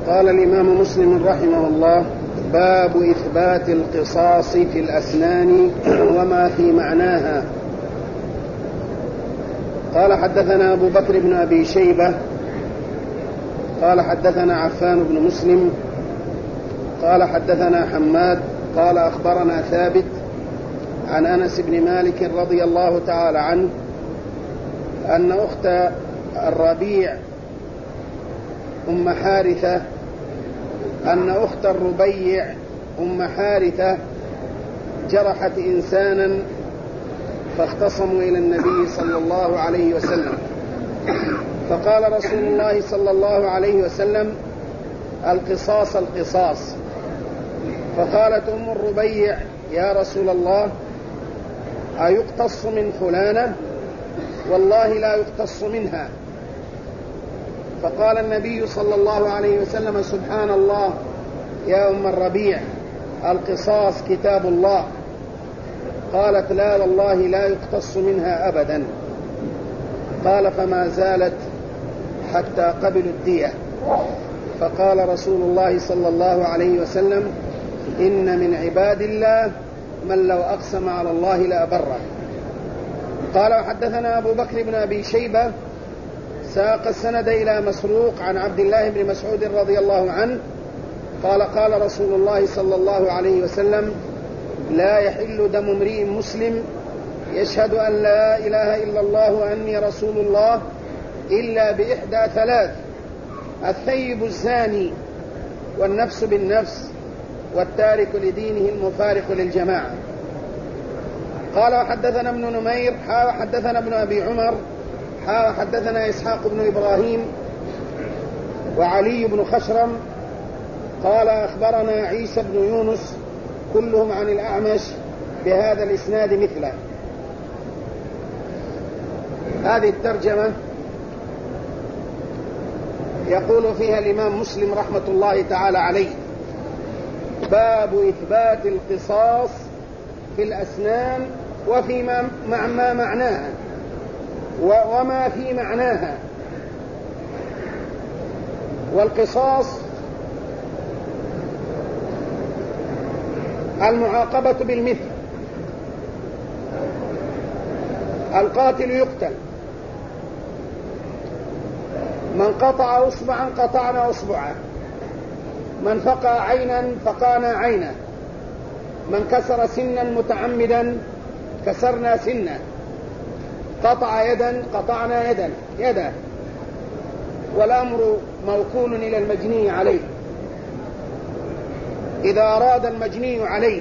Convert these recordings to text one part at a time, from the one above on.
قال الإمام مسلم رحمه الله: باب إثبات القصاص في الأسنان وما في معناها. قال: حدثنا أبو بكر بن أبي شيبة قال: حدثنا عفان بن مسلم قال: حدثنا حماد قال: أخبرنا ثابت عن أنس بن مالك رضي الله تعالى عنه أن أخت الربيع أم حارثة أن أخت الربيع أم حارثة جرحت إنسانا فاختصموا إلى النبي صلى الله عليه وسلم، فقال رسول الله صلى الله عليه وسلم: القصاص القصاص. فقالت أم الربيع: يا رسول الله، أيقتص من فلانة؟ والله لا يقتص منها. فقال النبي صلى الله عليه وسلم: سبحان الله يا أم الربيع، القصاص كتاب الله. قالت: لا والله لا يقتص منها أبدا. قال: فما زالت حتى قبلوا الدية. فقال رسول الله صلى الله عليه وسلم: إن من عباد الله من لو أقسم على الله لأبره. قال: وحدثنا أبو بكر بن أبي شيبة ساق السند إلى مسروق عن عبد الله بن مسعود رضي الله عنه قال: قال رسول الله صلى الله عليه وسلم: لا يحل دم امرئ مسلم يشهد أن لا إله إلا الله وأني رسول الله إلا بإحدى ثلاث: الثيب الزاني، والنفس بالنفس، والتارك لدينه المفارق للجماعة. قال: وحدثنا ابن نمير حدثنا ابن أبي عمر حدثنا إسحاق بن إبراهيم وعلي بن خشرم قال: أخبرنا عيسى بن يونس كلهم عن الأعمش بهذا الإسناد مثله. هذه الترجمة يقول فيها الإمام مسلم رحمة الله تعالى عليه: باب إثبات القصاص في الأسنان وفيما ما معناها وما في معناها. والقصاص المعاقبة بالمثل، القاتل يقتل، من قطع أصبعا قطعنا أصبعا، من فقع عينا فقعنا عينا، من كسر سنا متعمدا كسرنا سنا، قطع يدا قطعنا يدا. والأمر موكول إلى المجني عليه. إذا أراد المجني عليه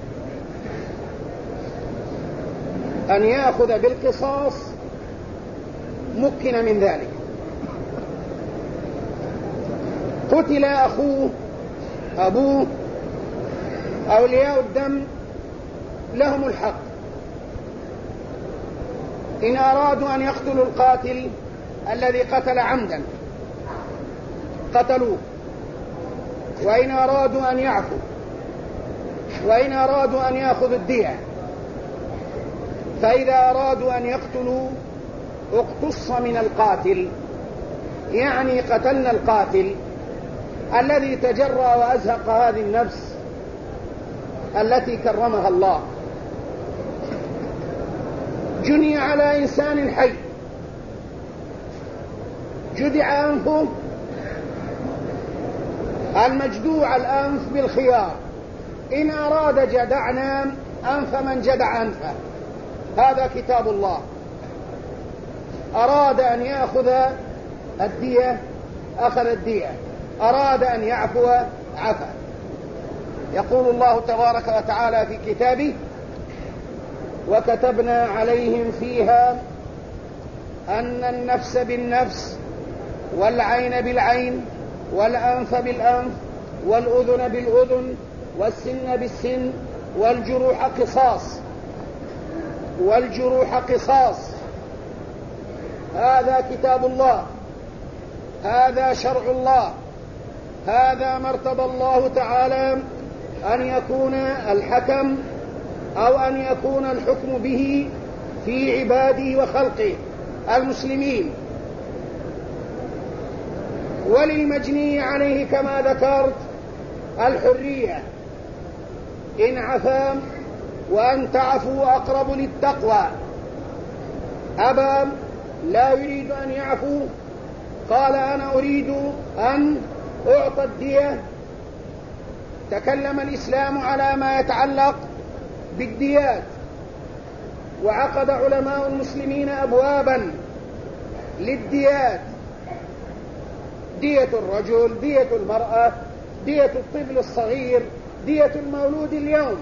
أن يأخذ بالقصاص مكن من ذلك. قتل أخوه أبوه أولياء الدم لهم الحق، إن أرادوا أن يقتلوا القاتل الذي قتل عمدا قتلوه، وإن أرادوا أن يعفوا، وإن أرادوا أن يأخذوا الدية. فإذا أرادوا أن يقتلوا اقتص من القاتل، يعني قتلنا القاتل الذي تجرأ وأزهق هذه النفس التي كرمها الله. جني على إنسان حي، جدع أنفه، المجدوع الأنف بالخيار، إن أراد جدعنا أنف من جدع أنفه. هذا كتاب الله. أراد أن يأخذ الدية أخذ الدية، أراد أن يعفو عفا. يقول الله تبارك وتعالى في كتابه: وكتبنا عليهم فيها أن النفس بالنفس، والعين بالعين، والأنف بالأنف، والأذن بالأذن، والسن بالسن، والجروح قصاص. هذا كتاب الله، هذا شرع الله، هذا ما ارتضى الله تعالى أن يكون الحكم أو أن يكون الحكم به في عباده وخلقه المسلمين. وللمجني عليه كما ذكرت الحرية إن عفا، وأن تعفوا أقرب للتقوى. أبى لا يريد أن يعفو، قال أنا أريد أن أعطى الدية. تكلم الإسلام على ما يتعلق بالديات، وعقد علماء المسلمين أبوابا للديات: دية الرجل، دية المرأة، دية الطفل الصغير، دية المولود اليوم.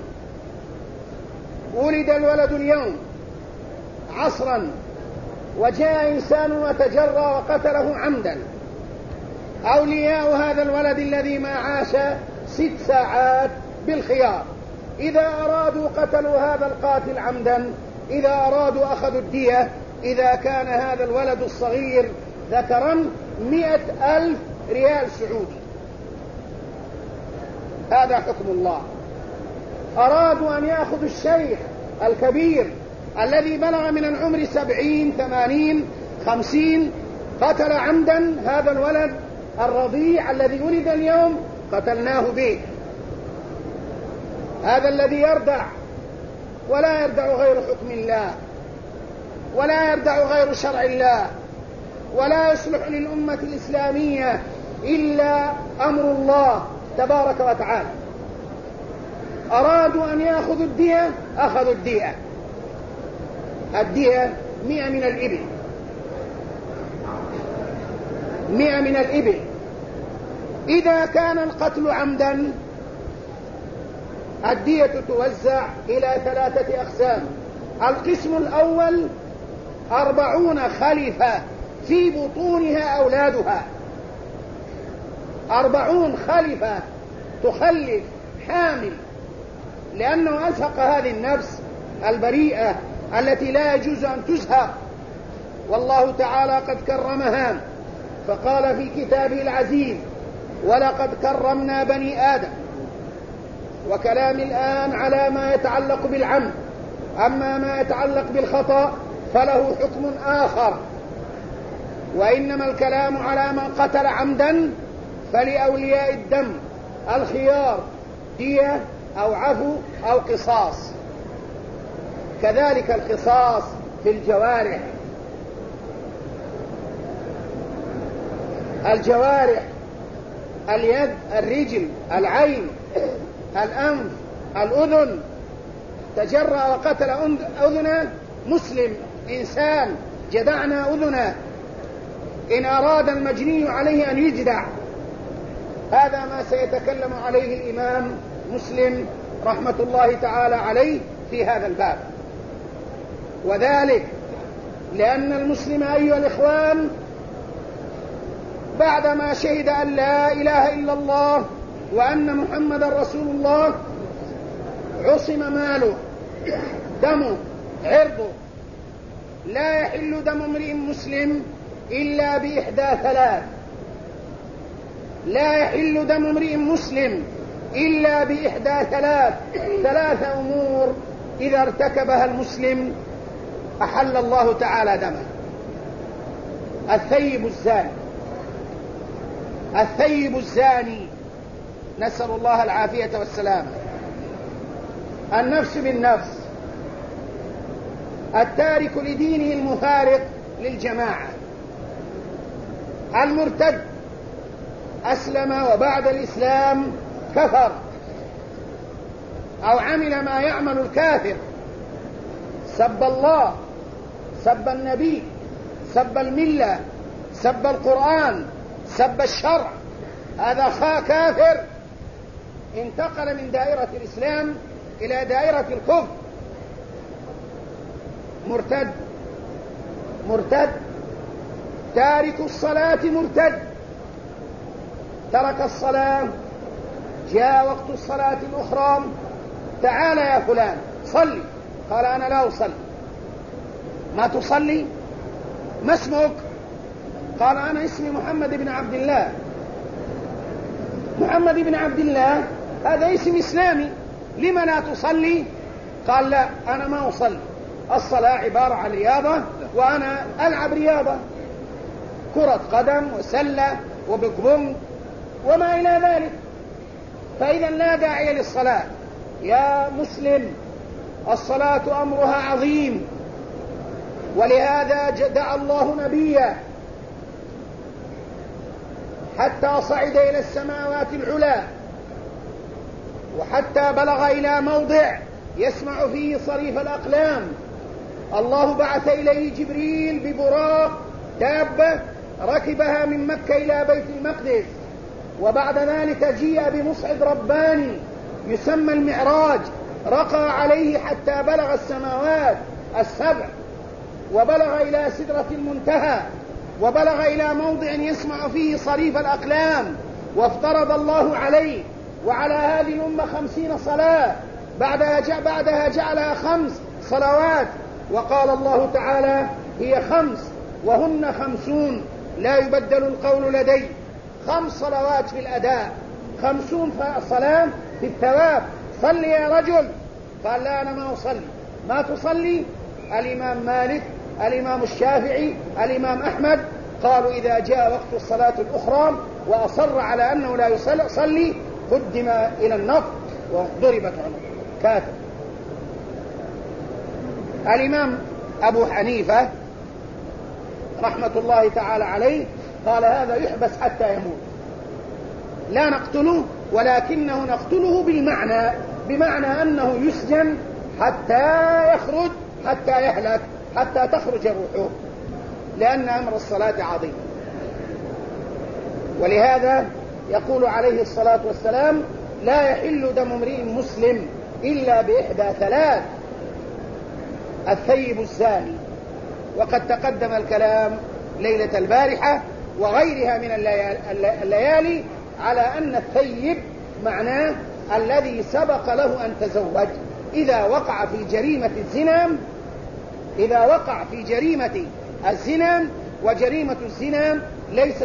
ولد الولد اليوم عصرا وجاء إنسان وتجرى وقتله عمدا، أولياء هذا الولد الذي ما عاش 6 ساعات بالخيار، إذا أرادوا قتلوا هذا القاتل عمدا، إذا أرادوا أخذوا الدية. إذا كان هذا الولد الصغير ذكرا 100,000 ريال سعودي. هذا حكم الله. أرادوا أن يأخذوا الشيخ الكبير الذي بلغ من العمر 70 80 50، قتل عمدا هذا الولد الرضيع الذي ولد اليوم، قتلناه به. هذا الذي يردع، ولا يردع غير حكم الله، ولا يردع غير شرع الله، ولا يصلح للأمة الإسلامية إلا أمر الله تبارك وتعالى. أرادوا أن يأخذوا الدية، أخذوا الدية. الدية 100 من الإبل، 100 من الإبل. إذا كان القتل عمدا الدية توزع إلى 3 أقسام. القسم الأول 40 خليفة في بطونها أولادها، 40 خليفة تخلف حامل، لأنه أزهق هذه النفس البريئة التي لا يجوز أن تزهق، والله تعالى قد كرمها، فقال في كتابه العزيز: ولقد كرمنا بني آدم. وكلام الآن على ما يتعلق بالعمد، أما ما يتعلق بالخطأ فله حكم آخر. وإنما الكلام على من قتل عمدا فلأولياء الدم الخيار: دية أو عفو أو قصاص. كذلك القصاص في الجوارح. الجوارح: اليد، الرجل، العين، الأنف، الأذن. تجرى وقتل أذنه مسلم، إنسان، جدعنا أذنه، إن أراد المجني عليه أن يجدع. هذا ما سيتكلم عليه الإمام مسلم رحمة الله تعالى عليه في هذا الباب. وذلك لأن المسلم أيها الإخوان بعدما شهد أن لا إله إلا الله وأن محمد رسول الله عصم ماله، دمه، عرضه. لا يحل دم امرئ مسلم إلا بإحدى 3. لا يحل دم امرئ مسلم إلا بإحدى 3 أمور إذا ارتكبها المسلم أحل الله تعالى دمه: الثيب الزاني، الثيب الزاني، نسأل الله العافية والسلامة. النفس بالنفس، التارك لدينه المفارق للجماعة، المرتد، أسلم وبعد الإسلام كفر أو عمل ما يعمل الكافر، سب الله، سب النبي، سب الملة، سب القرآن، سب الشرع، هذا كافر، انتقل من دائرة الإسلام إلى دائرة الكفر. مرتد، مرتد. تارك الصلاة مرتد، ترك الصلاة، جاء وقت الصلاة الأخرى: تعال يا فلان صلي، قال أنا لا أصلي. ما تصلي؟ ما اسمك؟ قال أنا اسمي محمد بن عبد الله. محمد بن عبد الله هذا اسم إسلامي، لما لا تصلي؟ قال لا، أنا ما أصلي، الصلاة عبارة عن رياضة وأنا ألعب رياضة، كرة قدم وسلة وبقبنج وما إلى ذلك. فإذا لا داعي للصلاة يا مسلم. الصلاة أمرها عظيم، ولهذا دعا الله نبيه حتى صعد إلى السماوات العلى، وحتى بلغ إلى موضع يسمع فيه صريف الأقلام. الله بعث إليه جبريل ببراق دابة ركبها من مكة إلى بيت المقدس، وبعد ذلك جيء بمصعد رباني يسمى المعراج، رقى عليه حتى بلغ السماوات السبع، وبلغ إلى سدرة المنتهى، وبلغ إلى موضع يسمع فيه صريف الأقلام، وافترض الله عليه وعلى هذه الأمة 50 صلاة، بعدها جعلها 5 صلوات، وقال الله تعالى هي 5 وهن 50 لا يبدل القول لدي. 5 صلوات في الأداء، 50 صلاة في الثواب. صل يا رجل، قال لا أنا ما أصلي. ما تصلي؟ الإمام مالك، الإمام الشافعي، الإمام أحمد قالوا إذا جاء وقت الصلاة الأخرى وأصر على أنه لا يصلي قدم إلى النفط وضربت عنه كافر. الإمام أبو حنيفة رحمة الله تعالى عليه قال هذا يحبس حتى يموت، لا نقتله ولكنه نقتله بمعنى أنه يسجن حتى يخرج، حتى يهلك، حتى تخرج روحه، لأن أمر الصلاة عظيم. ولهذا يقول عليه الصلاة والسلام لا يحل دم امرئ مسلم إلا بإحدى 3: الثيب الزاني. وقد تقدم الكلام ليلة البارحة وغيرها من الليالي على أن الثيب معناه الذي سبق له أن تزوج. إذا وقع في جريمة الزنا، وجريمة الزنا ليست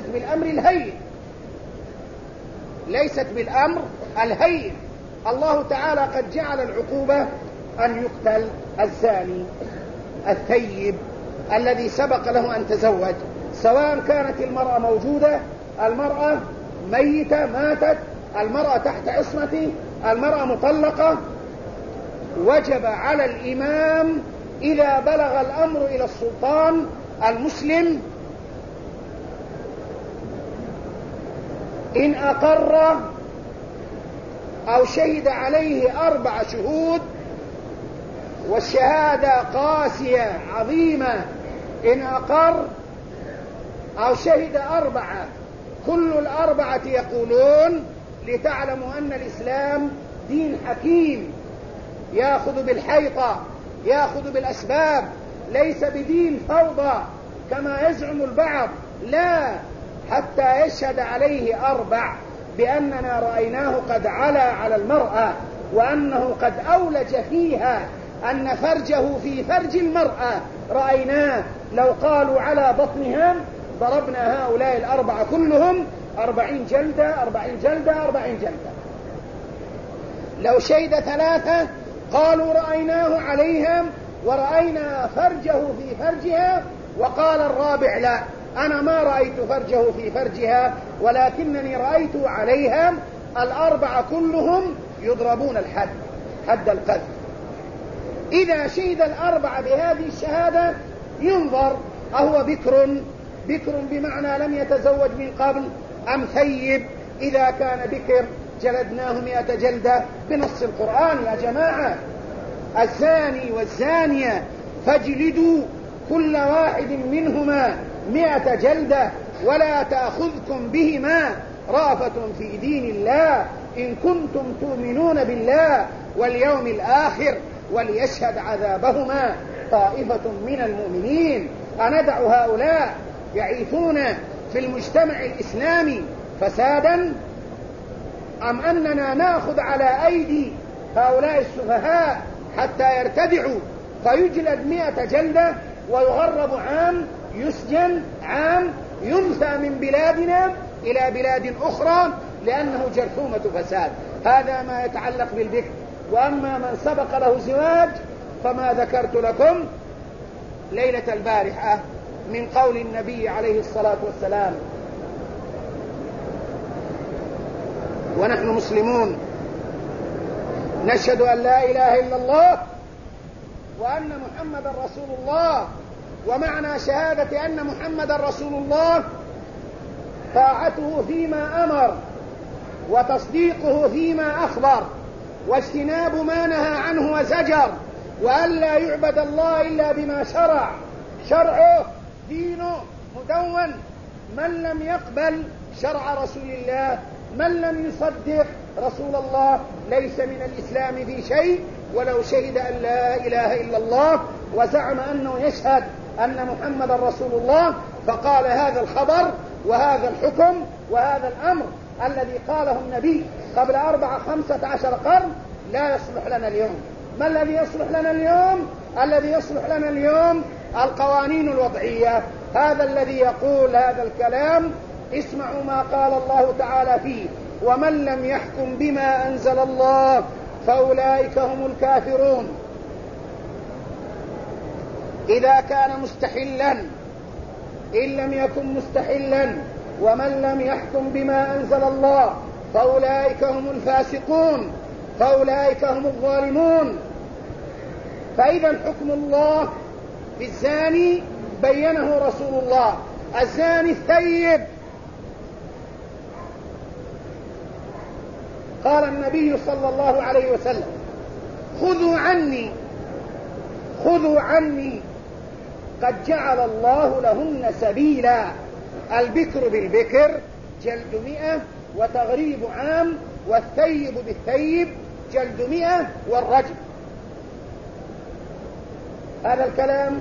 بالأمر الهين. الله تعالى قد جعل العقوبة أن يقتل الزاني الثيب الذي سبق له أن تزوج، سواء كانت المرأة موجودة، المرأة ميتة ماتت، المرأة تحت عصمته، المرأة مطلقة. وجب على الإمام إذا بلغ الأمر إلى السلطان المسلم إن أقر أو شهد عليه 4 شهود، والشهادة قاسية عظيمة، إن أقر أو شهد 4، كل ال4 يقولون لتعلموا أن الإسلام دين حكيم يأخذ بالحيطة، يأخذ بالأسباب، ليس بدين فوضى كما يزعم البعض، لا، حتى يشهد عليه 4 بأننا رأيناه قد علا على المرأة، وأنه قد أولج فيها، أن فرجه في فرج المرأة رأيناه. لو قالوا على بطنها ضربنا هؤلاء ال4 كلهم 40 جلدة 40 جلدة 40 جلدة. لو شهد 3 قالوا رأيناه عليها ورأينا فرجه في فرجها، وقال الرابع لا، أنا ما رأيت فرجه في فرجها ولكنني رأيت عليها، ال4 كلهم يضربون الحد، حد القذف. إذا شهد ال4 بهذه الشهادة ينظر أهو بكر بمعنى لم يتزوج من قبل أم ثيب. إذا كان بكر جلدناه 100 جلدة بنص القرآن يا جماعة. الزاني والزانية فاجلدوا كل واحد منهما 100 جلدة ولا تأخذكم بهما رأفة في دين الله إن كنتم تؤمنون بالله واليوم الآخر وليشهد عذابهما طائفة من المؤمنين. أندع هؤلاء يعيثون في المجتمع الإسلامي فسادا، أم أننا نأخذ على أيدي هؤلاء السفهاء حتى يرتدعوا فيجلد 100 جلدة ويغرب عام، يسجن عام، ينفى من بلادنا إلى بلاد أخرى لأنه جرثومة فساد؟ هذا ما يتعلق بالبكر. وأما من سبق له زواج فما ذكرت لكم ليلة البارحة من قول النبي عليه الصلاة والسلام ونحن مسلمون نشهد أن لا إله إلا الله وأن محمدا رسول الله. ومعنى شهادة أن محمدا رسول الله طاعته فيما أمر وتصديقه فيما أخبر واجتناب ما نهى عنه وزجر، وأن لا يعبد الله إلا بما شرع، شرعه دينه مدون. من لم يقبل شرع رسول الله، من لم يصدق رسول الله، ليس من الإسلام في شيء. ولو شهد أن لا إله إلا الله وزعم أنه يشهد أن محمد رسول الله، فقال هذا الخبر وهذا الحكم وهذا الأمر الذي قاله النبي قبل 14-15 قرن لا يصلح لنا اليوم. ما الذي يصلح لنا اليوم؟ الذي يصلح لنا اليوم القوانين الوضعية. هذا الذي يقول هذا الكلام اسمعوا ما قال الله تعالى فيه: ومن لم يحكم بما أنزل الله فأولئك هم الكافرون. إذا كان مستحلا، إن لم يكن مستحلا ومن لم يحكم بما أنزل الله فأولئك هم الفاسقون، فأولئك هم الظالمون. فإذا حكم الله بالزاني بينه رسول الله: الزاني الثيب. قال النبي صلى الله عليه وسلم: خذوا عني قد جعل الله لهن سبيلا. البكر بالبكر جلد 100 وتغريب عام، والثيب بالثيب جلد 100 والرجم. هذا الكلام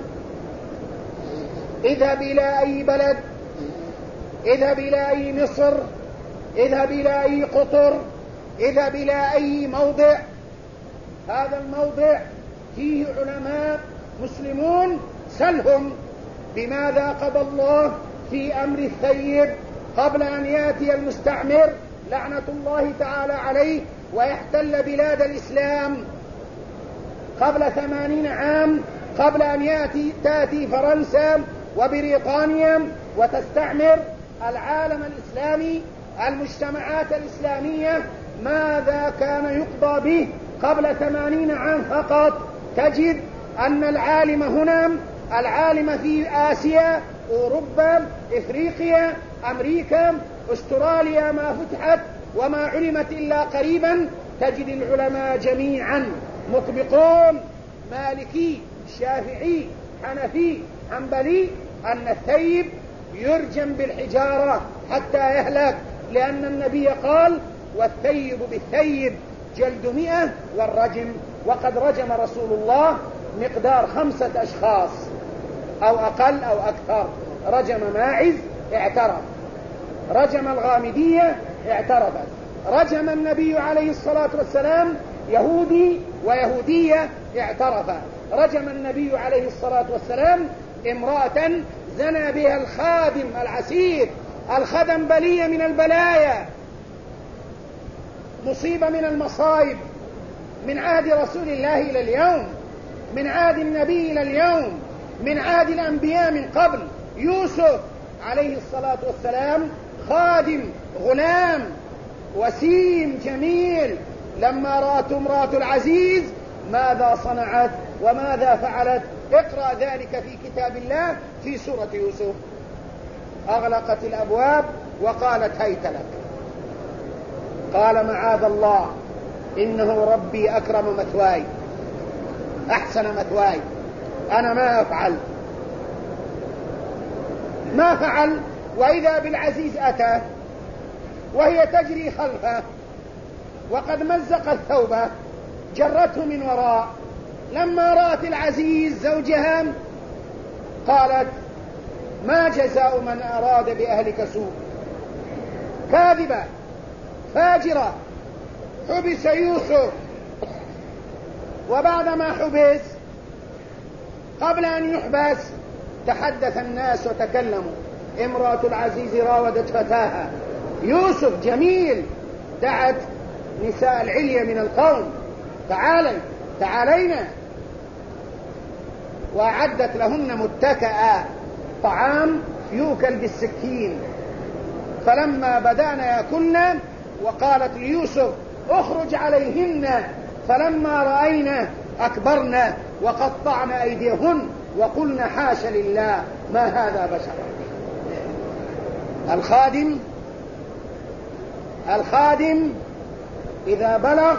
اذهب إلى أي بلد، اذهب إلى أي مصر، اذهب إلى أي قطر، اذهب إلى أي موضع، هذا الموضع فيه علماء مسلمون، سلهم بماذا قضى الله في أمر الثيب قبل أن يأتي المستعمر لعنة الله تعالى عليه ويحتل بلاد الإسلام قبل 80 عام، قبل أن تأتي فرنسا وبريطانيا وتستعمر العالم الإسلامي، المجتمعات الإسلامية. ماذا كان يقضى به قبل 80 عام فقط؟ تجد أن العالم هنا، العالم في آسيا، أوروبا، إفريقيا، أمريكا، أستراليا ما فتحت وما علمت إلا قريبا، تجد العلماء جميعا مطبقون، مالكي، شافعي، حنفي، حنبلي، أن الثيب يرجم بالحجارة حتى يهلك، لأن النبي قال: والثيب بالثيب جلد 100 والرجم. وقد رجم رسول الله مقدار 5 أشخاص أو أقل أو أكثر. رجم ماعز اعترف، رجم الغامدية اعترفت، رجم النبي عليه الصلاة والسلام يهودي ويهودية اعترفا، رجم النبي عليه الصلاة والسلام امرأة زنى بها الخادم العسير. الخدم بلية من البلايا، مصيبة من المصائب، من عهد رسول الله إلى اليوم، من عهد النبي إلى اليوم، من عهد الأنبياء من قبل. يوسف عليه الصلاة والسلام خادم، غلام، وسيم، جميل. لما رأت امرأة العزيز ماذا صنعت وماذا فعلت؟ اقرأ ذلك في كتاب الله في سورة يوسف. أغلقت الأبواب وقالت: هيت لك. قال: معاذ الله، إنه ربي أكرم مثواي، أحسن مثواي، أنا ما أفعل. ما فعل. وإذا بالعزيز أتى وهي تجري خلفه وقد مزق الثوب، جرته من وراء. لما رأت العزيز زوجها قالت: ما جزاء من أراد بأهلك سوء؟ كاذبة فاجرة. حبس يوسف، وبعدما حبس قبل أن يحبس تحدث الناس وتكلموا: امرأة العزيز راودت فتاها. يوسف جميل، دعت نساء العلية من القوم: تعالينا، وأعدت لهن متكئا، طعام يؤكل بالسكين. فلما بدأنا يأكلن وقالت ليوسف اخرج عليهن، فلما رأينا أكبرنا وقطعن أيديهن وقلنا حاش لله ما هذا بشرا. الخادم إذا بلغ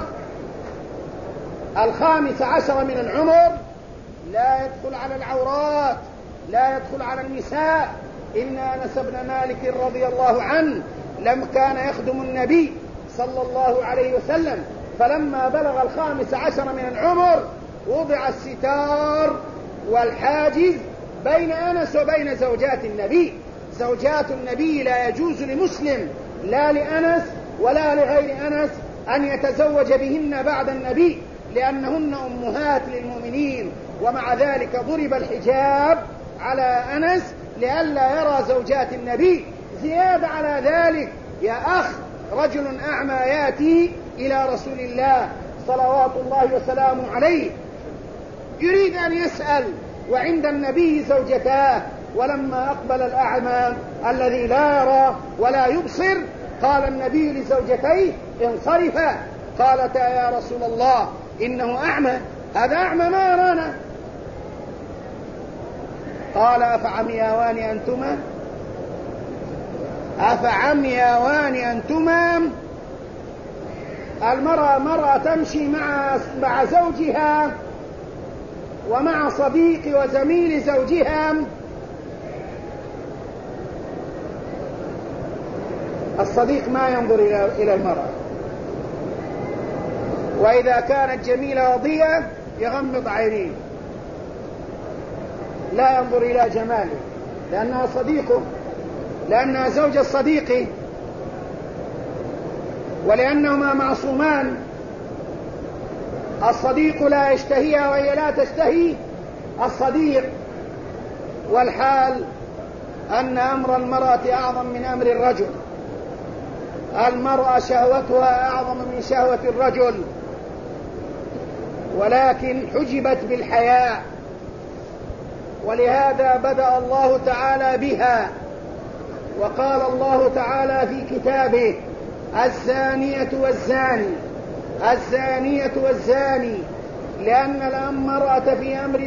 15 من العمر لا يدخل على العورات، لا يدخل على النساء. إن أنس بن مالك رضي الله عنه لم كان يخدم النبي صلى الله عليه وسلم، فلما بلغ 15 من العمر وضع الستار والحاجز بين أنس وبين زوجات النبي. زوجات النبي لا يجوز لمسلم لا لأنس ولا لغير أنس أن يتزوج بهن بعد النبي، لأنهن أمهات للمؤمنين. ومع ذلك ضرب الحجاب على أنس لئلا يرى زوجات النبي. زيادة على ذلك يا أخ، رجل أعمى يأتي إلى رسول الله صلوات الله وسلامه عليه يريد أن يسأل وعند النبي زوجتاه، ولما أقبل الأعمى الذي لا يرى ولا يبصر قال النبي لزوجتيه انصرفا، قالتا يا رسول الله إنه أعمى، هذا أعمى ما يرانا. قال أفعمياوان أنتما، أفعمياوان أنتما. المرأة مرأة تمشي مع زوجها ومع صديق وزميل زوجها. الصديق ما ينظر إلى المرأة، وإذا كانت جميلة وضيئة يغمض عينيه لا ينظر إلى جماله، لأنها صديقه، لأنها زوجة صديقه، ولأنهما معصومان. الصديق لا يشتهيها وهي لا تشتهي الصديق. والحال أن أمر المرأة أعظم من أمر الرجل. المرأة شهوتها أعظم من شهوة الرجل، ولكن حجبت بالحياء، ولهذا بدأ الله تعالى بها. وقال الله تعالى في كتابه الزانية والزاني، الزانية والزاني، لأن المرأة في أمر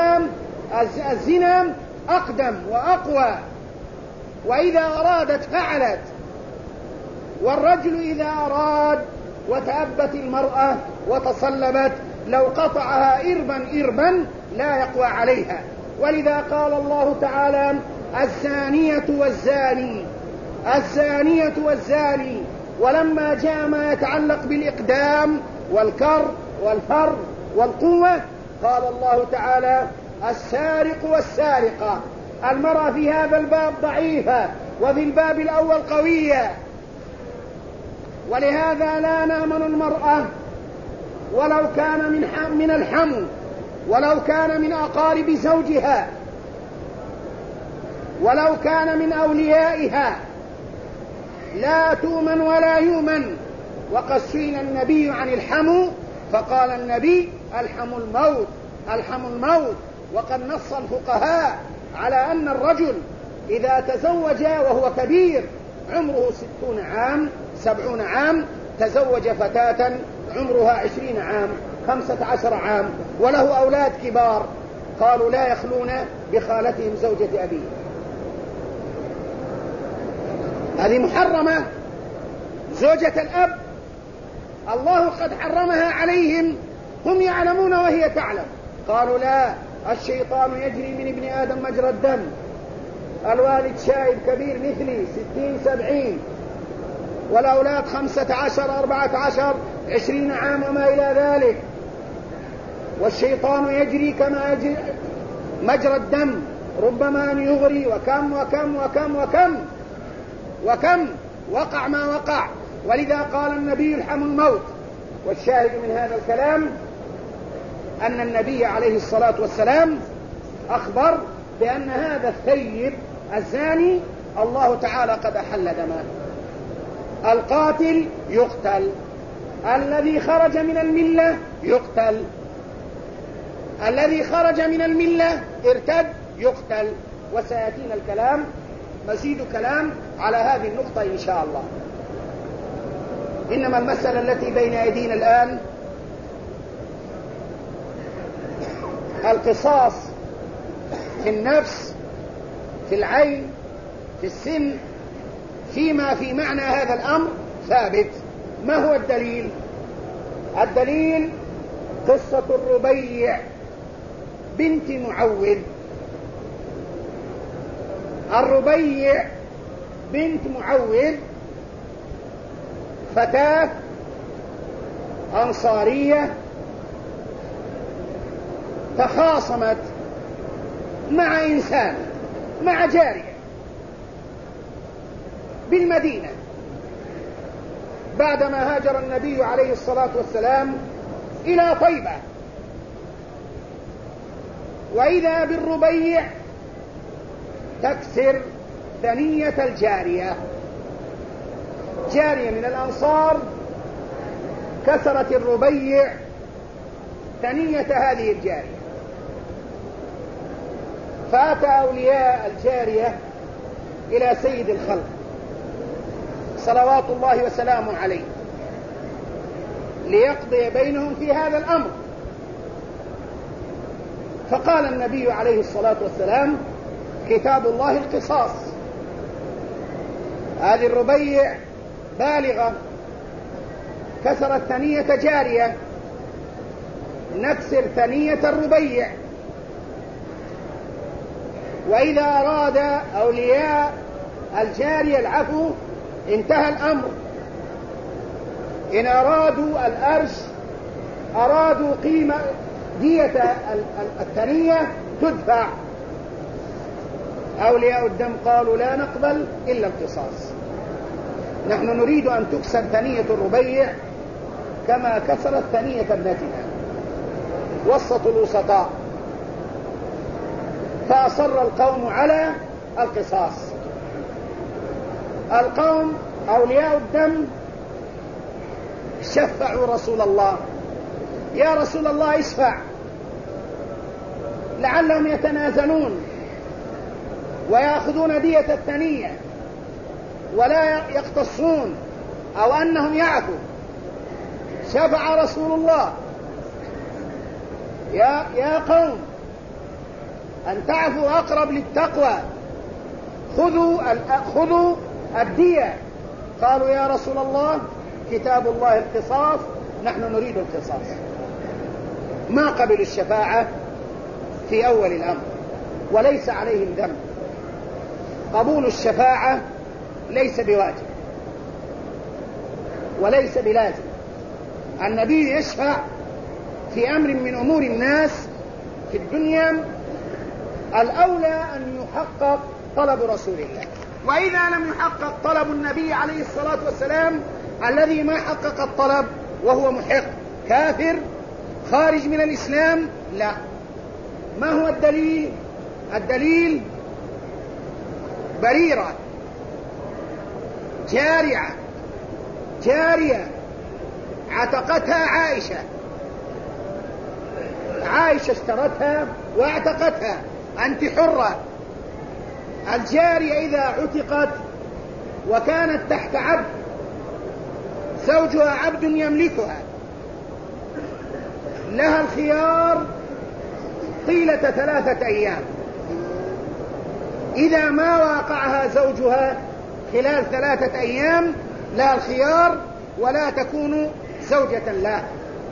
الزنا أقدم وأقوى، وإذا أرادت فعلت. والرجل إذا أراد وتأبت المرأة وتصلبت لو قطعها إربا لا يقوى عليها. ولذا قال الله تعالى الزانية والزاني، الزانية والزاني. ولما جاء ما يتعلق بالإقدام والكر والفر والقوة قال الله تعالى السارق والسارقة. المرأة في هذا الباب ضعيفة وفي الباب الأول قوية، ولهذا لا نأمن المرأة ولو كان من الحمو، ولو كان من أقارب زوجها، ولو كان من أوليائها، لا تؤمن ولا يؤمن. وقد سئل النبي عن الحمو فقال النبي الحمو الموت، الحمو الموت. وقد نص الفقهاء على أن الرجل إذا تزوج وهو كبير عمره 60 عام 70 عام، تزوج فتاة عمرها 20 عام 15 عام وله أولاد كبار، قالوا لا يخلون بخالتهم زوجة أبيه. هذه محرمة، زوجة الأب الله قد حرمها عليهم، هم يعلمون وهي تعلم. قالوا لا، الشيطان يجري من ابن آدم مجرى الدم. الوالد شايب كبير مثلي 60 70، والأولاد 15 14 20 عام وما إلى ذلك، والشيطان يجري كما يجري مجرى الدم، ربما أن يغري. وكم وكم وكم وكم وكم وقع ما وقع. ولذا قال النبي الحمو الموت. والشاهد من هذا الكلام أن النبي عليه الصلاة والسلام أخبر بأن هذا الثيب الزاني الله تعالى قد أحل دمه. القاتل يقتل، الذي خرج من الملة يقتل، الذي خرج من الملة ارتد يقتل. وسيأتينا الكلام مزيد كلام على هذه النقطة إن شاء الله. إنما المسألة التي بين أيدينا الآن القصاص في النفس، في العين، في السن، فيما في معنى هذا الأمر ثابت. ما هو الدليل؟ الدليل قصة الربيع بنت معوذ. الربيع بنت معوذ فتاة أنصارية تخاصمت مع إنسان، مع جارية بالمدينة بعدما هاجر النبي عليه الصلاة والسلام إلى طيبة، وإذا بالربيع تكسر ثنية الجارية. جارية من الأنصار كسرت الربيع ثنية هذه الجارية، فأتى أولياء الجارية إلى سيد الخلق صلوات الله وسلامه عليه ليقضي بينهم في هذا الأمر. فقال النبي عليه الصلاة والسلام: كتاب الله القصاص. هذه الربيع بالغة كسرت ثنية جارية، نكسر ثنية الربيع. وإذا أراد أولياء الجارية العفو انتهى الأمر. إن أرادوا الأرش، أرادوا قيمة دية الثنية تدفع. أولياء الدم قالوا: لا نقبل إلا القصاص، نحن نريد أن تكسر ثنية الربيع كما كسرت ثنية ابنتنا. وسطوا الوسطاء، فأصر القوم على القصاص. القوم أولياء الدم شفعوا رسول الله: يا رسول الله اشفع، لعلهم يتنازلون ويأخذون دية الثنية ولا يقتصون، أو أنهم يعفوا. شفع رسول الله: يا قوم أن تعفوا أقرب للتقوى، خذوا الدية. قالوا: يا رسول الله كتاب الله القصاص، نحن نريد القصاص. ما قبلوا الشفاعة في أول الأمر، وليس عليهم ذنب. قبول الشفاعة ليس بواجب وليس بلازم. النبي يشفع في أمر من أمور الناس في الدنيا، الأولى أن يحقق طلب رسول الله. وإذا لم يحقق طلب النبي عليه الصلاة والسلام، الذي ما حقق الطلب وهو محق كافر خارج من الإسلام، لا. ما هو الدليل؟ الدليل بريرة جارية عتقتها عائشة اشترتها واعتقتها: أنت حرة. الجارية إذا عتقت وكانت تحت عبد، زوجها عبد يملكها، لها الخيار طيلة 3 أيام. إذا ما واقعها زوجها خلال 3 أيام لها الخيار ولا تكون زوجة له،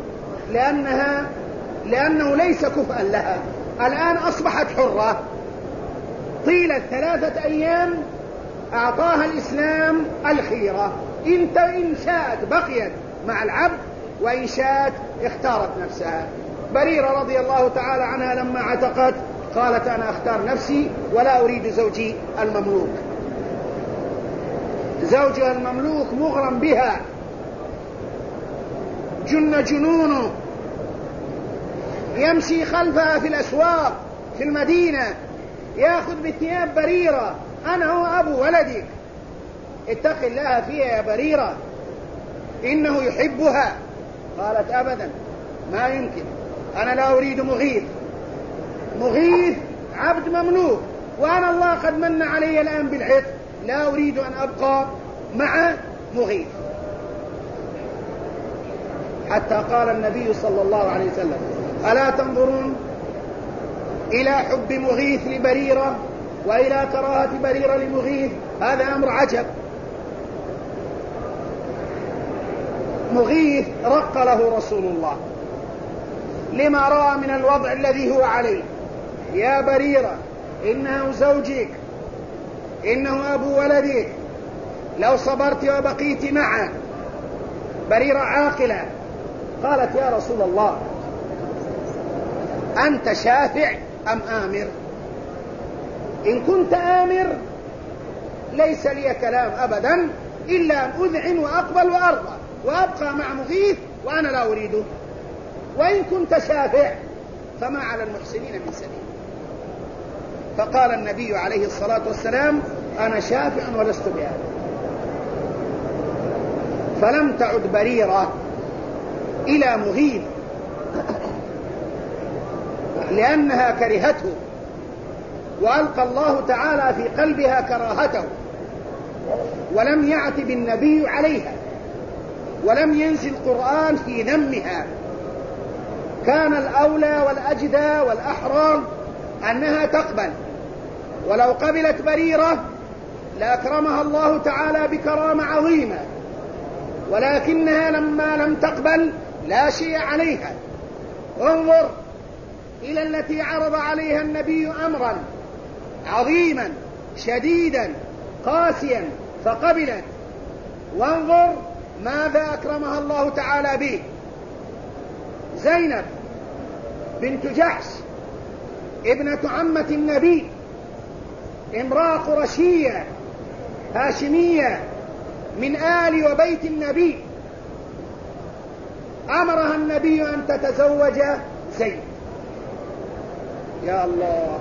لأنه ليس كفءا لها. الآن أصبحت حرة طيلة 3 أيام. أعطاها الإسلام الخيرة، إن شاءت بقيت مع العبد، وإن شاءت اختارت نفسها. بريرة رضي الله تعالى عنها لما عتقت قالت: أنا أختار نفسي ولا أريد زوجي المملوك. زوجها المملوك مغرم بها، جن جنونه، يمشي خلفها في الأسواق في المدينة، يأخذ بثياب بريرة: أنا هو أبو ولدك، اتق الله فيها يا بريرة، إنه يحبها. قالت: أبدا، ما يمكن، أنا لا أريد مغيث عبد مملوك، وأنا الله قد من علي الآن بالعتق، لا أريد أن أبقى مع مغيث. حتى قال النبي صلى الله عليه وسلم: ألا تنظرون إلى حب مغيث لبريرة وإلى كراهة بريرة لمغيث؟ هذا أمر عجب. مغيث رق له رسول الله لما رأى من الوضع الذي هو عليه: يا بريرة، إنه زوجك، إنه أبو ولدك، لو صبرت وبقيت معه. بريرة عاقلة قالت: يا رسول الله، أنت شافع أم آمر؟ إن كنت آمر ليس لي كلام أبدا إلا أن أذعن وأقبل وأرضى وأبقى مع مغيث وأنا لا أريده، وإن كنت شافع فما على المحسنين من سبيل. فقال النبي عليه الصلاة والسلام: أنا شافع ولست بآمر. فلم تعد بريرة إلى مغيث لأنها كرهته، وألقى الله تعالى في قلبها كراهته، ولم يعتب النبي عليها، ولم ينزل القرآن في ذمها. كان الأولى والأجدى والأحرى أنها تقبل، ولو قبلت بريرة لأكرمها الله تعالى بكرامة عظيمة، ولكنها لما لم تقبل لا شيء عليها. انظر إلى التي عرض عليها النبي أمرا عظيما شديدا قاسيا فقبلت، وانظر ماذا أكرمها الله تعالى به: زينب بنت جحش ابنة عمة النبي، امرأة قرشية هاشمية من آل وبيت النبي، أمرها النبي أن تتزوج زيد. يا الله،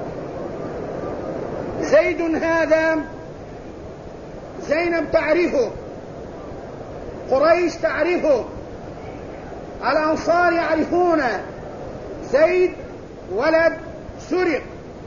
زيد هذا زينب تعرفه، قريش تعرفه، الأنصار يعرفونه. زيد ولد سرق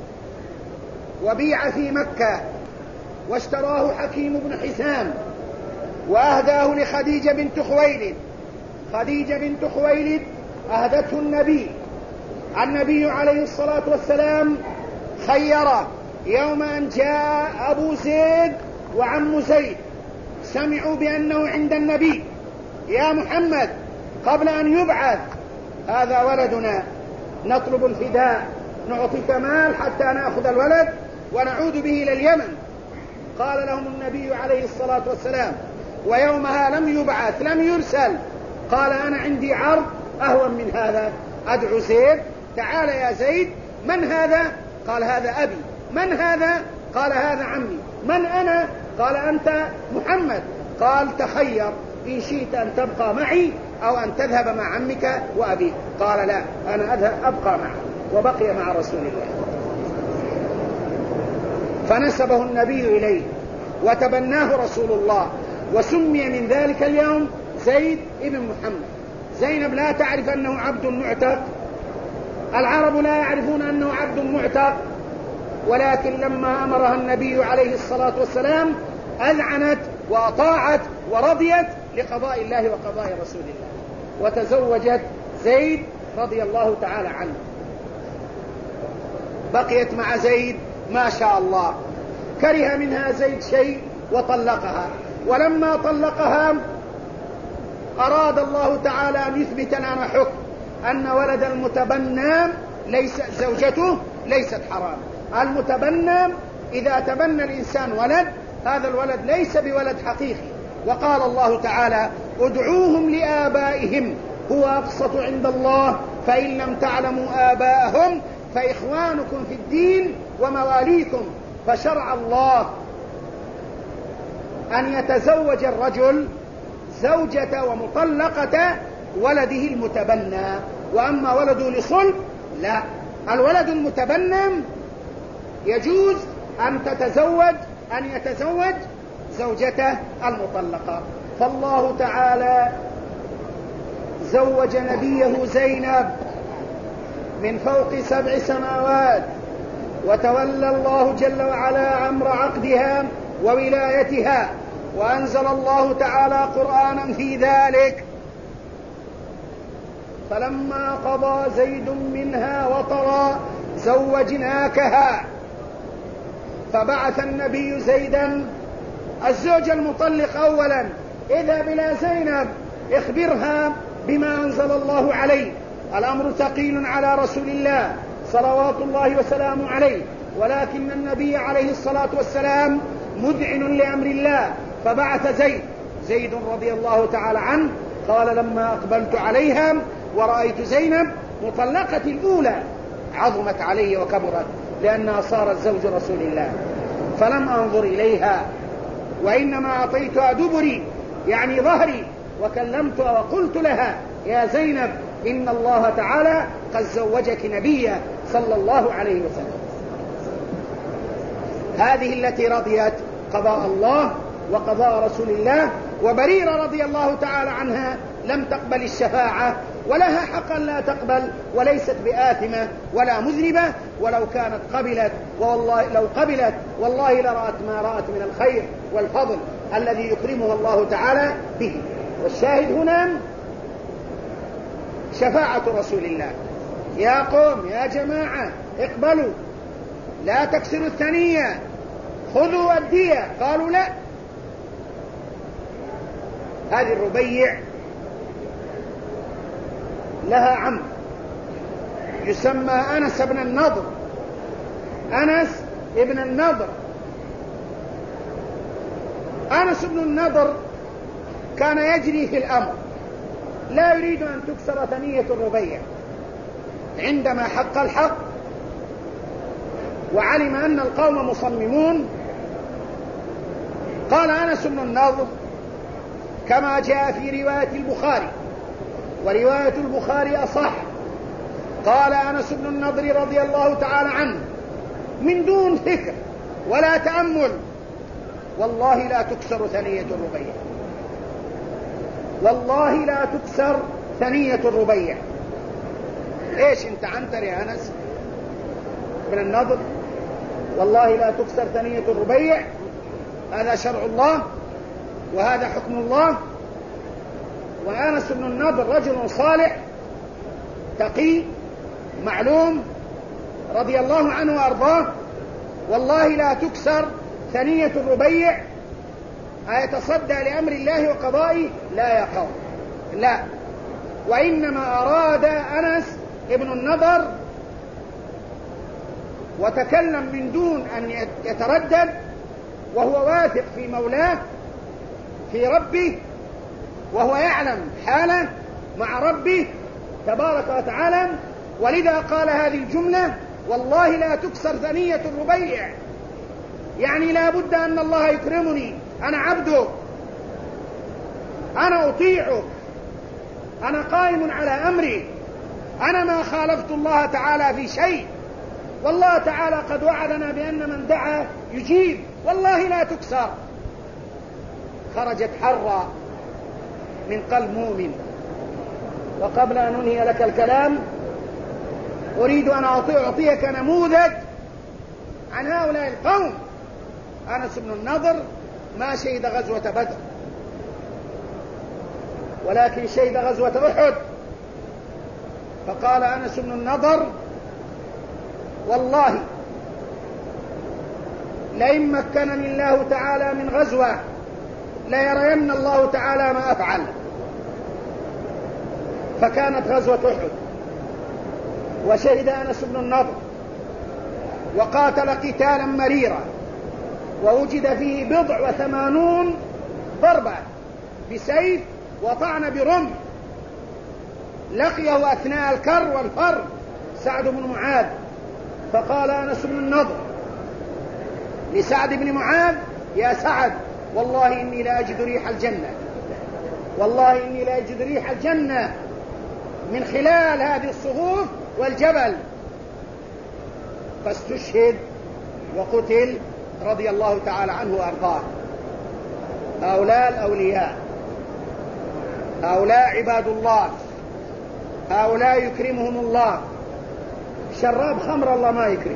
وبيع في مكة، واشتراه حكيم بن حزام وأهداه لخديجة بنت خويلد. خديجة بنت خويلد أهدته النبي عليه الصلاة والسلام خيره يوم أن جاء أبو زيد وعم زيد، سمعوا بأنه عند النبي: يا محمد، قبل أن يبعث هذا ولدنا، نطلب الفداء، نعطيك مال حتى نأخذ الولد ونعود به إلى اليمن. قال لهم النبي عليه الصلاة والسلام ويومها لم يبعث، لم يرسل، قال: أنا عندي عرض أهون من هذا، أدعو زيد، تعال يا زيد. من هذا؟ قال: هذا أبي. من هذا؟ قال: هذا عمي. من أنا؟ قال: أنت محمد. قال: تخير، إن شئت أن تبقى معي أو أن تذهب مع عمك وأبيك. قال: لا، أنا أذهب أبقى معه، وبقي مع رسول الله. فنسبه النبي إليه وتبناه رسول الله، وسمي من ذلك اليوم زيد ابن محمد. زينب لا تعرف أنه عبد معتق، العرب لا يعرفون أنه عبد معتق، ولكن لما أمرها النبي عليه الصلاة والسلام أذعنت وأطاعت ورضيت لقضاء الله وقضاء رسول الله، وتزوجت زيد رضي الله تعالى عنه. بقيت مع زيد ما شاء الله، كره منها زيد شيء وطلقها، ولما طلقها أراد الله تعالى أن يثبت لنا حكم أن ولد المتبنى ليس زوجته ليست حرام. المتبنى إذا تبنى الإنسان ولد، هذا الولد ليس بولد حقيقي. وقال الله تعالى: ادعوهم لآبائهم هو أقسط عند الله فإن لم تعلموا آباءهم فإخوانكم في الدين ومواليكم. فشرع الله أن يتزوج الرجل زوجة ومطلقة ولده المتبنى، وأما ولده لصلب لا. الولد المتبنى يجوز أن يتزوج زوجته المطلقة. فالله تعالى زوج نبيه زينب من فوق 7 سماوات، وتولى الله جل وعلا أمر عقدها وولايتها، وأنزل الله تعالى قرآنا في ذلك. فلما قضى زيد منها وطرا زوجناكها. فبعث النبي زيدا الزوج المطلق أولا: اذهب إلى زينب اخبرها بما أنزل الله عليه. الأمر ثقيل على رسول الله صلوات الله وسلامه عليه، ولكن النبي عليه الصلاة والسلام مذعن لأمر الله. فبعث زيد رضي الله تعالى عنه قال: لما أقبلت عليها ورأيت زينب مطلقة الأولى عظمت علي وكبرت، لأنها صارت زوج رسول الله، فلم أنظر إليها، وإنما أعطيتها دبري يعني ظهري، وكلمتها وقلت لها: يا زينب إن الله تعالى قد زوجك نبيا صلى الله عليه وسلم. هذه التي رضيت قضاء الله وقضاء رسول الله. وبريرة رضي الله تعالى عنها لم تقبل الشفاعة، ولها حقا لا تقبل، وليست بآثمة ولا مذنبة، ولو كانت قبلت والله لو قبلت والله لرأت ما رأت من الخير والفضل الذي يكرمها الله تعالى به. والشاهد هنا شفاعة رسول الله. يا قوم يا جماعة اقبلوا، لا تكسروا الثنية، خذوا الدية. قالوا لا. هذه الربيع لها عم يسمى أنس بن النضر. أنس بن النضر. أنس بن النضر كان يجري في الأمر، لا يريد أن تكسر ثنية الربيع. عندما حق الحق وعلم أن القوم مصممون، قال أنس بن النضر كما جاء في رواية البخاري، ورواية البخاري أصح، قال أنس بن النضر رضي الله تعالى عنه من دون فكر ولا تأمل: والله لا تكسر ثنية الربيع، والله لا تكسر ثنية الربيع. ايش انت عنتر يا أنس بن النضر؟ والله لا تكسر ثنية الربيع، هذا شرع الله وهذا حكم الله. وأنس بن النضر رجل صالح تقي معلوم رضي الله عنه وأرضاه. والله لا تكسر ثنية الربيع، أيتصدى لأمر الله وقضائه؟ لا يا قوم، لا. وإنما أراد أنس ابن النضر وتكلم من دون أن يتردد، وهو واثق في مولاه في ربه، وهو يعلم حاله مع ربه تبارك وتعالى، ولذا قال هذه الجملة: والله لا تكسر ثنية الربيع، يعني لا بد أن الله يكرمني، أنا عبده، أنا أطيعه، أنا قائم على أمري، أنا ما خالفت الله تعالى في شيء، والله تعالى قد وعدنا بأن من دعا يجيب، والله لا تكسر. خرجت حرة من قلب مؤمن. وقبل أن أنهي لك الكلام أريد أن أعطيك نموذج عن هؤلاء القوم. أنس بن النضر ما شهد غزوة بدر، ولكن شهد غزوة أحد. فقال أنس بن النضر: والله لئن مكنني الله تعالى من غزوة ليرين الله تعالى ما أفعل. فكانت غزوة أحد، وشهد أنس بن النضر وقاتل قتالا مريرا، ووجد فيه 87 ضربة بسيف وطعن برمح. لقيه أثناء الكر والفر سعد بن معاذ، فقال أنس بن النضر لسعد بن معاذ: يا سعد، والله إني لا أجد ريح الجنة، والله إني لا أجد ريح الجنة من خلال هذه الصفوف والجبل. فاستشهد وقتل رضي الله تعالى عنه وأرضاه. هؤلاء الأولياء، هؤلاء عباد الله، هؤلاء يكرمهم الله. شراب خمر الله ما يكرم،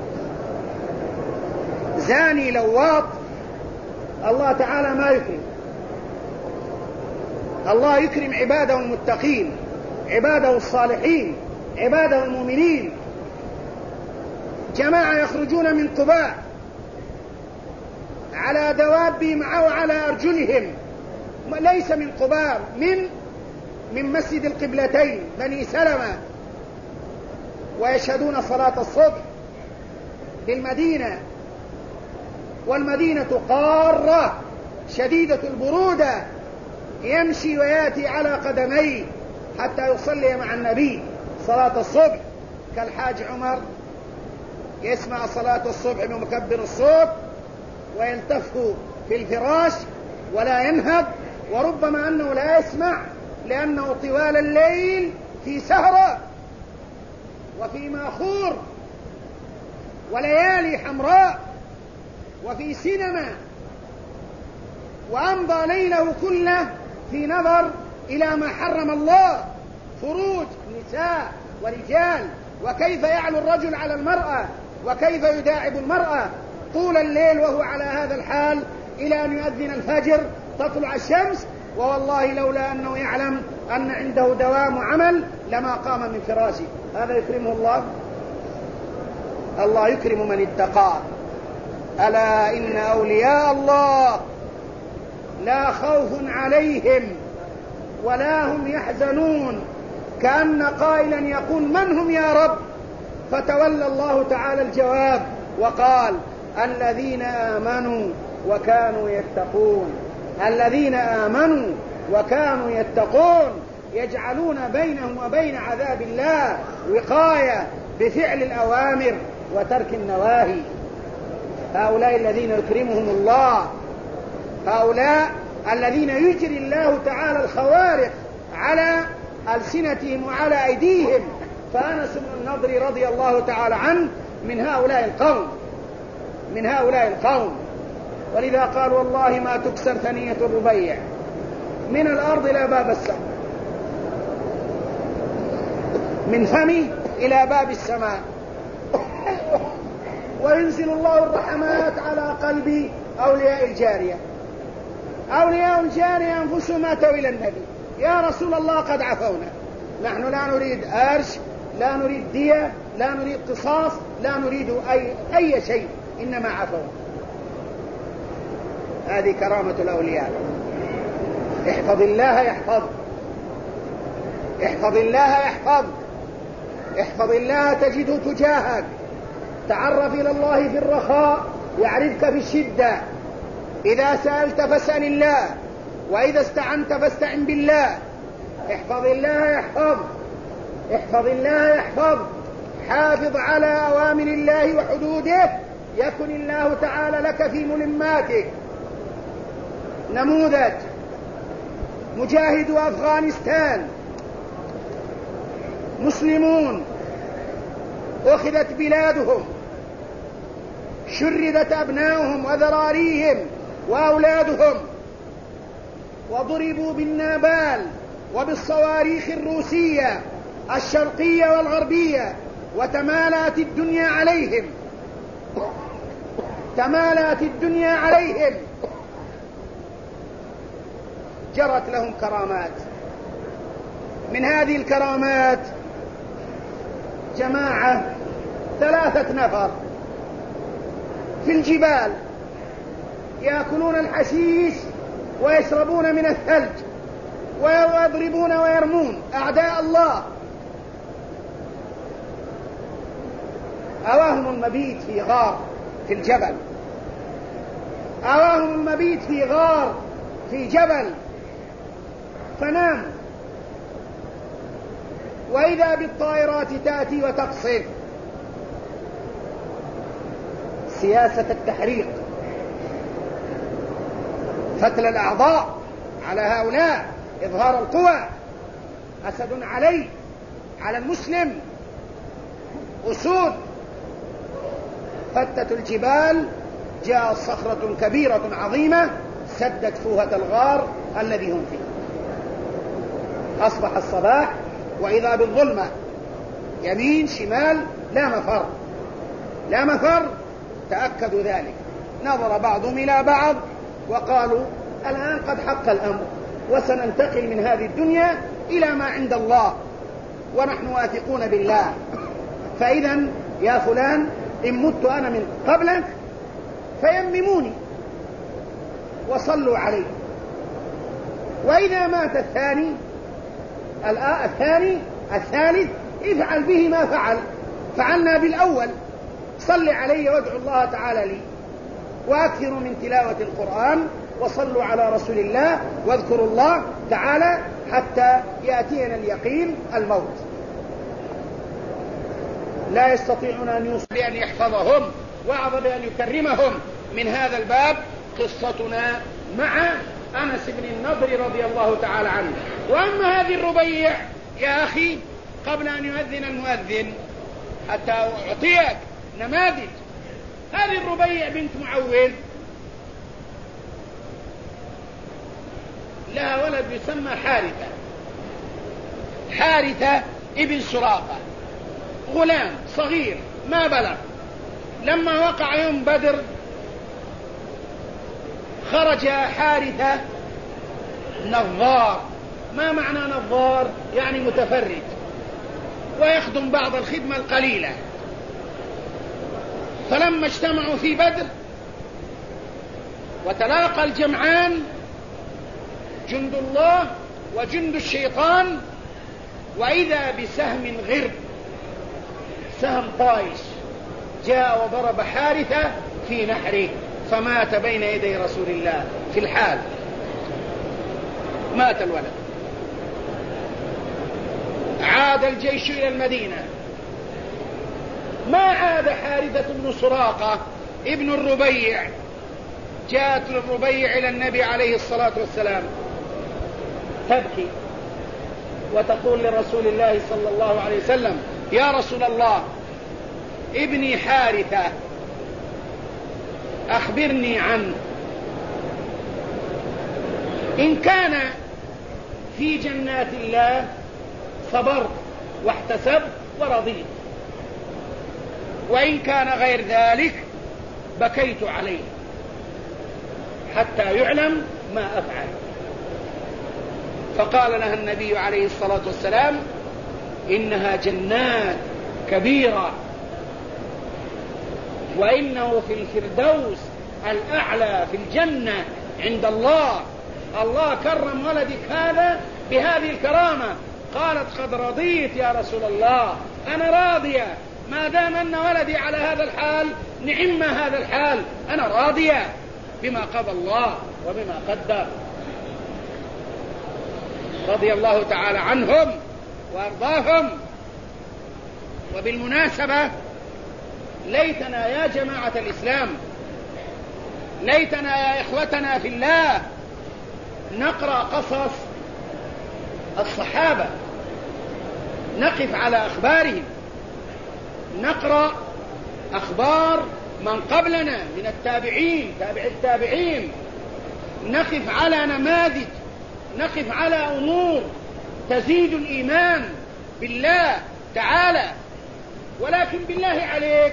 زاني لواط الله تعالى ما يكرم. الله يكرم عباده المتقين عباده الصالحين عباده المؤمنين، جماعة يخرجون من قباء على دوابهم أو على أرجلهم، ليس من قباء، من مسجد القبلتين بني سلمة، ويشهدون صلاة الصبح بالمدينة، والمدينة قارة شديدة البرودة، يمشي ويأتي على قدميه حتى يصلي مع النبي صلاة الصبح، كالحاج عمر يسمع صلاة الصبح بمكبر الصوت ويلتف في الفراش ولا ينهض، وربما أنه لا يسمع لأنه طوال الليل في سهرة وفي ماخور وليالي حمراء وفي سينما، وأمضى ليله كله في نظر إلى ما حرم الله، فروج نساء ورجال، وكيف يعلو الرجل على المرأة، وكيف يداعب المرأة طول الليل وهو على هذا الحال إلى أن يؤذن الفجر تطلع الشمس. ووالله لولا أنه يعلم أن عنده دوام عمل لما قام من فراشه. هذا يكرمه الله؟ الله يكرم من اتقى. ألا إن أولياء الله لا خوف عليهم ولا هم يحزنون، كأن قائلا يقول من هم يا رب؟ فتولى الله تعالى الجواب وقال الذين آمنوا وكانوا يتقون، الذين آمنوا وكانوا يتقون، يجعلون بينهم وبين عذاب الله وقاية بفعل الأوامر وترك النواهي. هؤلاء الذين يكرمهم الله، هؤلاء الذين يجري الله تعالى الخوارق على ألسنتهم وعلى أيديهم. فأنس بن النضر رضي الله تعالى عنه من هؤلاء القوم، ولذا قال والله ما تكسر ثنية الربيع من الأرض إلى باب السماء، من فمي إلى باب السماء، وينزل الله الرحمات على قلب أولياء الجارية. أولياء الجارية أنفسهم أتوا إلى النبي يا رسول الله قد عفونا، نحن لا نريد أرش، لا نريد دية، لا نريد قصاص، لا نريد أي شيء، إنما عفونا. هذه كرامة الأولياء. احفظ الله يحفظك، احفظ الله يحفظك، احفظ الله تجده تجاهك، تعرف إلى الله في الرخاء يعرفك في الشدة، إذا سألت فاسأل الله، وإذا استعنت فاستعن بالله. احفظ الله يحفظ، احفظ الله يحفظ، حافظ على أوامر الله وحدوده يكن الله تعالى لك في ملماتك. نموذج مجاهدو أفغانستان، مسلمون أخذت بلادهم، شردت أبناؤهم وذراريهم وأولادهم، وضربوا بالنابال وبالصواريخ الروسية الشرقية والغربية، وتمالأت الدنيا عليهم، تمالأت الدنيا عليهم. جرت لهم كرامات، من هذه الكرامات جماعة 3 نفر في الجبال يأكلون الحشيش ويشربون من الثلج ويضربون ويرمون أعداء الله. أواهم المبيت في غار في الجبل، أواهم المبيت في غار في جبل، فناموا، وإذا بالطائرات تأتي وتقصف. سياسة التحريق، فتل الأعضاء على هؤلاء، إظهار القوى، أسد على المسلم، أسود. فتت الجبال، جاءت صخرة كبيرة عظيمة سدت فوهة الغار الذي هم فيه. أصبح الصباح وإذا بالظلمة، يمين شمال، لا مفر. تأكدوا ذلك، نظر بعضهم إلى بعض وقالوا الآن قد حق الأمر، وسننتقل من هذه الدنيا إلى ما عند الله، ونحن واثقون بالله. فإذا يا فلان إن مت أنا من قبلك فيمموني وصلوا عليه. وإذا مات الثالث افعل به ما فعلنا بالأول، صل علي وادعو الله تعالى لي، وأكثروا من تلاوة القرآن وصلوا على رسول الله واذكروا الله تعالى حتى يأتينا اليقين الموت. لا يستطيعون أن يوصلوا بأن يحفظهم وعظ بأن يكرمهم. من هذا الباب قصتنا مع أنس بن النضر رضي الله تعالى عنه. وأما هذه الربيع يا أخي، قبل أن يؤذن المؤذن حتى أعطيك نماذج، هذه الربيع بنت معوذ لها ولد يسمى حارثة ابن سراقة، غلام صغير ما بلغ. لما وقع يوم بدر خرج حارثة نظار. ما معنى نظار؟ يعني متفرج، ويخدم بعض الخدمة القليلة. فلما اجتمعوا في بدر وتلاقى الجمعان، جند الله وجند الشيطان، وإذا بسهم غرب، سهم طائش جاء وضرب حارثة في نحره فمات بين يدي رسول الله في الحال. مات الولد. عاد الجيش إلى المدينة، ما عاد حارثة بن سراقة ابن الربيع. جاءت الربيع إلى النبي عليه الصلاة والسلام تبكي وتقول لرسول الله صلى الله عليه وسلم: يا رسول الله، ابني حارثة أخبرني عنه، إن كان في جنات الله صبرت واحتسبت ورضيت، وإن كان غير ذلك بكيت عليه حتى يعلم ما أفعل. فقال لها النبي عليه الصلاة والسلام: إنها جنات كبيرة، وإنه في الفردوس الأعلى في الجنة عند الله. الله كرم ولدك هذا بهذه الكرامة. قالت: قد رضيت يا رسول الله، أنا راضية ما دام أن ولدي على هذا الحال، نعم هذا الحال، أنا راضية بما قضى الله وبما قدر. رضي الله تعالى عنهم وأرضاهم. وبالمناسبة ليتنا يا جماعة الإسلام، ليتنا يا إخوتنا في الله نقرأ قصص الصحابة، نقف على أخبارهم، نقرأ أخبار من قبلنا من التابعين، تابع التابعين، نقف على نماذج، نقف على أمور تزيد الإيمان بالله تعالى. ولكن بالله عليك،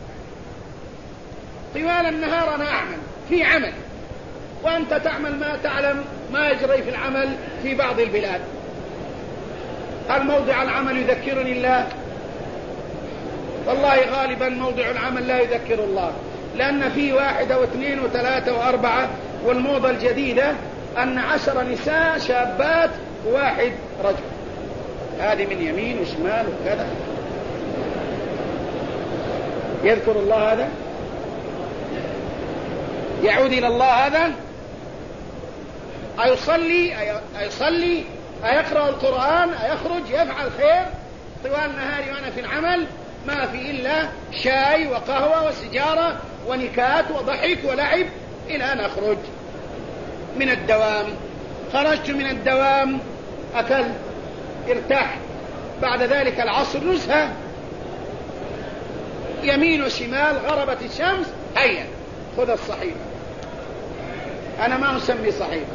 طوال النهار أنا أعمل في عمل، وأنت تعمل ما تعلم ما يجري في العمل في بعض البلاد. هل موضع العمل يذكرني الله؟ والله غالبا موضع العمل لا يذكر الله، لأن فيه 1 و2 و3 و4، والموضة الجديدة أن 10 نساء شابات و1 رجل، هذه من يمين وشمال وكذا. يذكر الله هذا؟ يعود إلى الله هذا؟ أيصلي أيقرأ القرآن أيخرج يفعل خير طوال نهاري وأنا في العمل؟ ما في إلا شاي وقهوة وسجارة ونكات وضحك ولعب إلى أن أخرج من الدوام. خرجت من الدوام، أكلت، ارتحت، بعد ذلك العصر نزهة، يمين وشمال، غربت الشمس، هيا خذ الصحيفة. أنا ما أسمي صحيفة.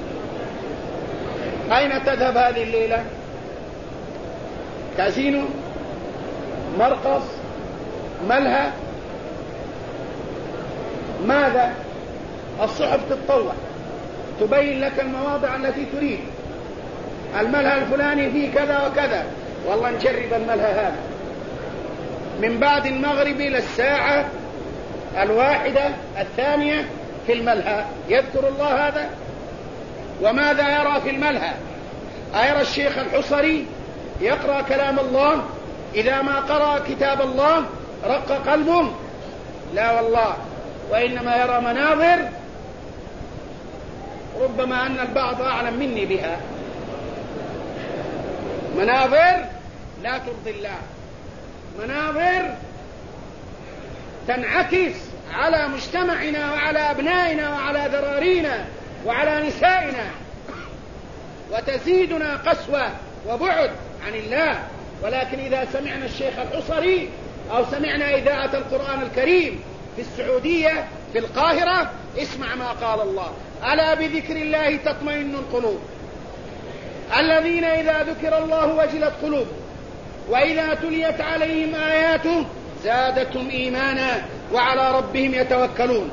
أين تذهب هذه الليلة؟ كازينو، مرقص، ملهى، ماذا؟ الصحف تتطوع تبين لك المواضع التي تريد. الملهى الفلاني فيه كذا وكذا، والله نجرب الملهى هذا من بعد المغرب إلى الساعة 1:00 في الملهى، يذكر الله هذا. وماذا يرى في الملهى؟ أيرى الشيخ الحصري يقرأ كلام الله؟ إذا ما قرأ كتاب الله رق قلبه؟ لا والله، وإنما يرى مناظر ربما أن البعض أعلم مني بها، مناظر لا ترضي الله، مناظر تنعكس على مجتمعنا وعلى أبنائنا وعلى ذرارينا وعلى نسائنا، وتزيدنا قسوة وبعد عن الله. ولكن إذا سمعنا الشيخ الحصري أو سمعنا إذاعة القرآن الكريم في السعودية في القاهرة، اسمع ما قال الله: ألا بذكر الله تطمئن القلوب، الذين إذا ذكر الله وجلت قلوبهم وإذا تليت عليهم آياته زادتهم إيمانا وعلى ربهم يتوكلون،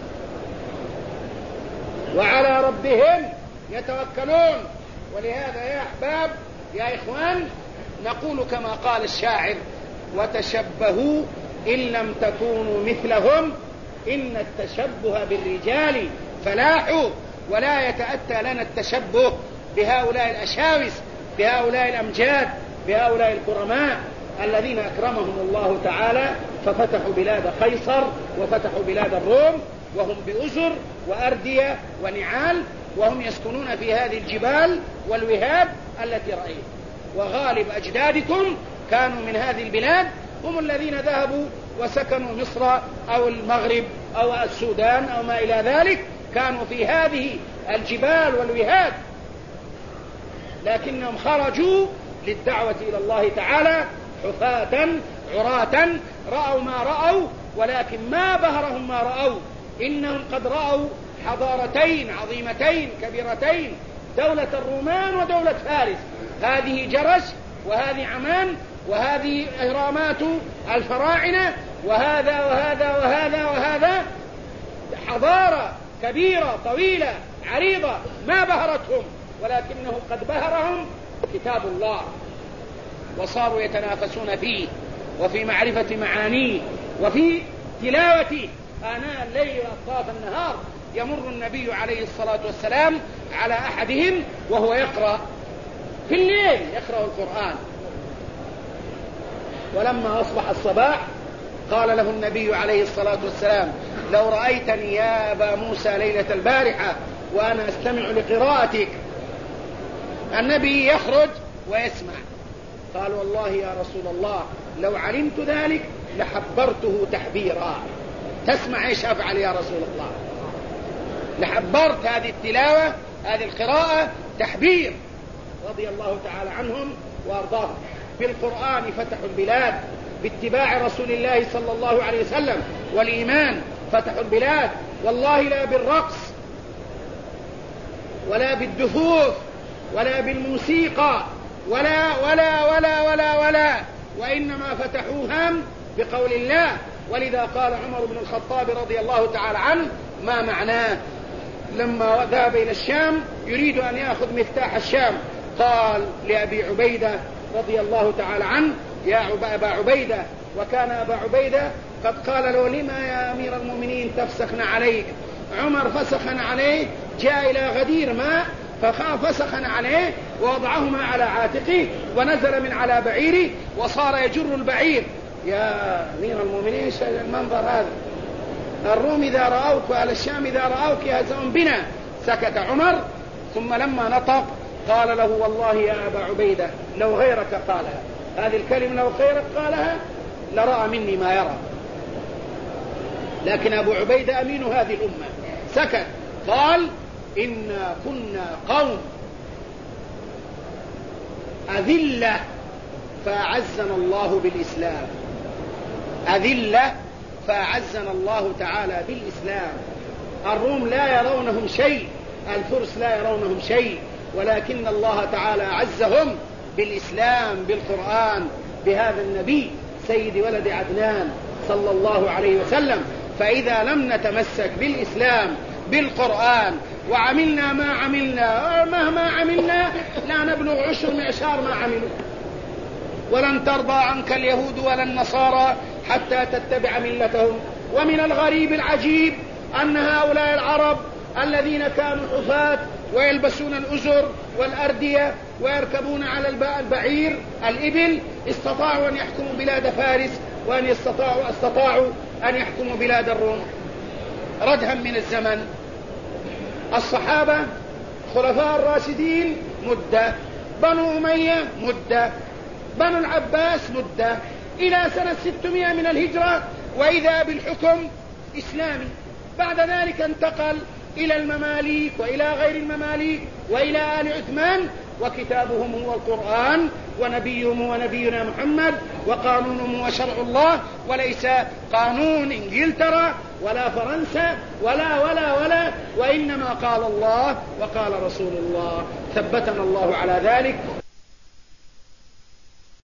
وعلى ربهم يتوكلون. ولهذا يا أحباب يا إخوان نقول كما قال الشاعر: وتشبهوا إن لم تكونوا مثلهم إن التشبه بالرجال فلاح. ولا يتأتى لنا التشبه بهؤلاء الأشاوس، بهؤلاء الأمجاد، بهؤلاء الكرماء الذين أكرمهم الله تعالى ففتحوا بلاد قيصر وفتحوا بلاد الروم وهم بأزر وأردية ونعال، وهم يسكنون في هذه الجبال والوهاب التي رأيت. وغالب أجدادكم كانوا من هذه البلاد، هم الذين ذهبوا وسكنوا مصر أو المغرب أو السودان أو ما إلى ذلك، كانوا في هذه الجبال والوهاب، لكنهم خرجوا للدعوة إلى الله تعالى حفاة عراة، رأوا ما رأوا، ولكن ما بهرهم ما رأوا. إنهم قد رأوا حضارتين عظيمتين كبيرتين، دولة الرومان ودولة فارس، هذه جرش وهذه عمان، وهذه إهرامات الفراعنة، وهذا وهذا وهذا وهذا، حضارة كبيرة طويلة عريضة ما بهرتهم، ولكنه قد بهرهم كتاب الله، وصاروا يتنافسون فيه وفي معرفة معانيه وفي تلاوته آناء الليل وأطراف النهار. يمر النبي عليه الصلاة والسلام على أحدهم وهو يقرأ في الليل، يقرأ القرآن، ولما أصبح الصباح قال له النبي عليه الصلاة والسلام: لو رأيتني يا أبا موسى ليلة البارحة وأنا أستمع لقراءتك. النبي يخرج ويسمع، قال: والله يا رسول الله لو علمت ذلك لحبرته تحبيرا. تسمع ايش أفعل يا رسول الله؟ لحبرت هذه التلاوة هذه القراءة تحبير. رضي الله تعالى عنهم وأرضاهم. بالقرآن فتحوا البلاد، باتباع رسول الله صلى الله عليه وسلم والإيمان فتحوا البلاد، والله لا بالرقص ولا بالدفوف ولا بالموسيقى ولا ولا ولا ولا ولا وإنما فتحوها بقول الله. ولذا قال عمر بن الخطاب رضي الله تعالى عنه: ما معناه لما ذهب إلى الشام يريد أن يأخذ مفتاح الشام، قال لأبي عبيدة رضي الله تعالى عنه: يا أبا عبيدة، وكان أبا عبيدة قد قال له: لما يا أمير المؤمنين تفسخن عليك؟ عمر فسخن عليه، جاء إلى غدير ماء ففسخن عليه ووضعهما على عاتقه ونزل من على بعيره وصار يجر البعير. يا أمير المؤمنين ايش المنظر هذا؟ الروم إذا رأوك وأهل الشام إذا رأوك يهزؤون بنا. سكت عمر، ثم لما نطق قال له: والله يا أبا عبيدة لو غيرك قالها، هذه الكلمة لو غيرك قالها لرأى مني ما يرى. لكن أبو عبيدة أمين هذه الأمة سكت، قال: إنا كنا قوم أذلة فأعزنا الله بالإسلام. أذلة فأعزنا الله تعالى بالإسلام. الروم لا يرونهم شيء، الفرس لا يرونهم شيء، ولكن الله تعالى أعزهم بالإسلام بالقرآن بهذا النبي سيد ولد عدنان صلى الله عليه وسلم. فإذا لم نتمسك بالإسلام بالقرآن وعملنا ما عملنا مهما عملنا لا نبلغ 10 معشار ما عملوا. ولن ترضى عنك اليهود ولا النصارى حتى تتبع ملتهم. ومن الغريب العجيب أن هؤلاء العرب الذين كانوا حفاة ويلبسون الأزر والأردية ويركبون على البعير الإبل استطاعوا أن يحكموا بلاد فارس، وأن استطاعوا أن يحكموا بلاد الروم. ردها من الزمن، الصحابة خلفاء الراشدين مدة، بنو أمية مدة، بنو العباس مدة، إلى سنة 600 من الهجرة وإذا بالحكم إسلامي. بعد ذلك انتقل إلى المماليك وإلى غير المماليك وإلى آل عثمان، وكتابهم هو القرآن، ونبيهم هو نبينا محمد، وقانونهم هو شرع الله، وليس قانون إنجلترا ولا فرنسا ولا وإنما قال الله وقال رسول الله. ثبتنا الله على ذلك.